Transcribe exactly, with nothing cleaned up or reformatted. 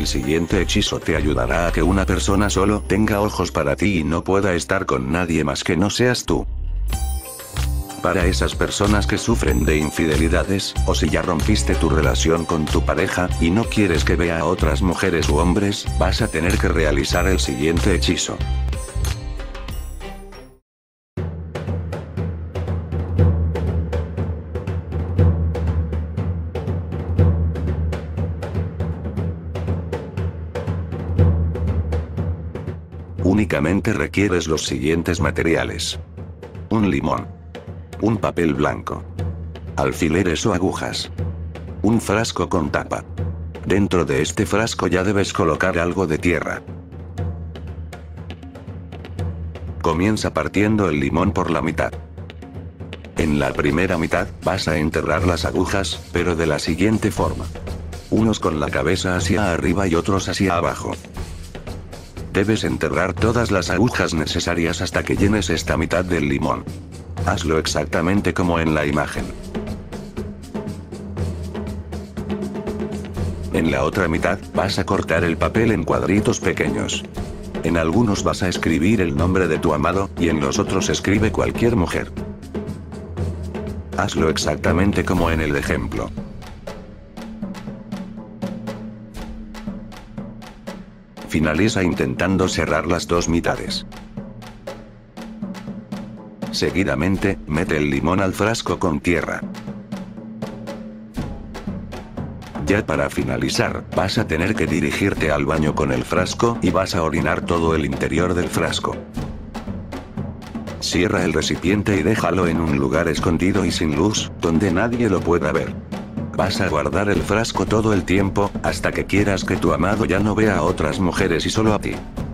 El siguiente hechizo te ayudará a que una persona solo tenga ojos para ti y no pueda estar con nadie más que no seas tú. Para esas personas que sufren de infidelidades, o si ya rompiste tu relación con tu pareja, y no quieres que vea a otras mujeres u hombres, vas a tener que realizar el siguiente hechizo. Únicamente requieres los siguientes materiales: un limón, un papel blanco, alfileres o agujas, un frasco con tapa. Dentro de este frasco ya debes colocar algo de tierra. Comienza partiendo el limón por la mitad. En la primera mitad, vas a enterrar las agujas, pero de la siguiente forma: unos con la cabeza hacia arriba y otros hacia abajo. Debes enterrar todas las agujas necesarias hasta que llenes esta mitad del limón. Hazlo exactamente como en la imagen. En la otra mitad, vas a cortar el papel en cuadritos pequeños. En algunos vas a escribir el nombre de tu amado, y en los otros escribe cualquier mujer. Hazlo exactamente como en el ejemplo. Finaliza intentando cerrar las dos mitades. Seguidamente, mete el limón al frasco con tierra. Ya para finalizar, vas a tener que dirigirte al baño con el frasco y vas a orinar todo el interior del frasco. Cierra el recipiente y déjalo en un lugar escondido y sin luz, donde nadie lo pueda ver. Vas a guardar el frasco todo el tiempo, hasta que quieras que tu amado ya no vea a otras mujeres y solo a ti.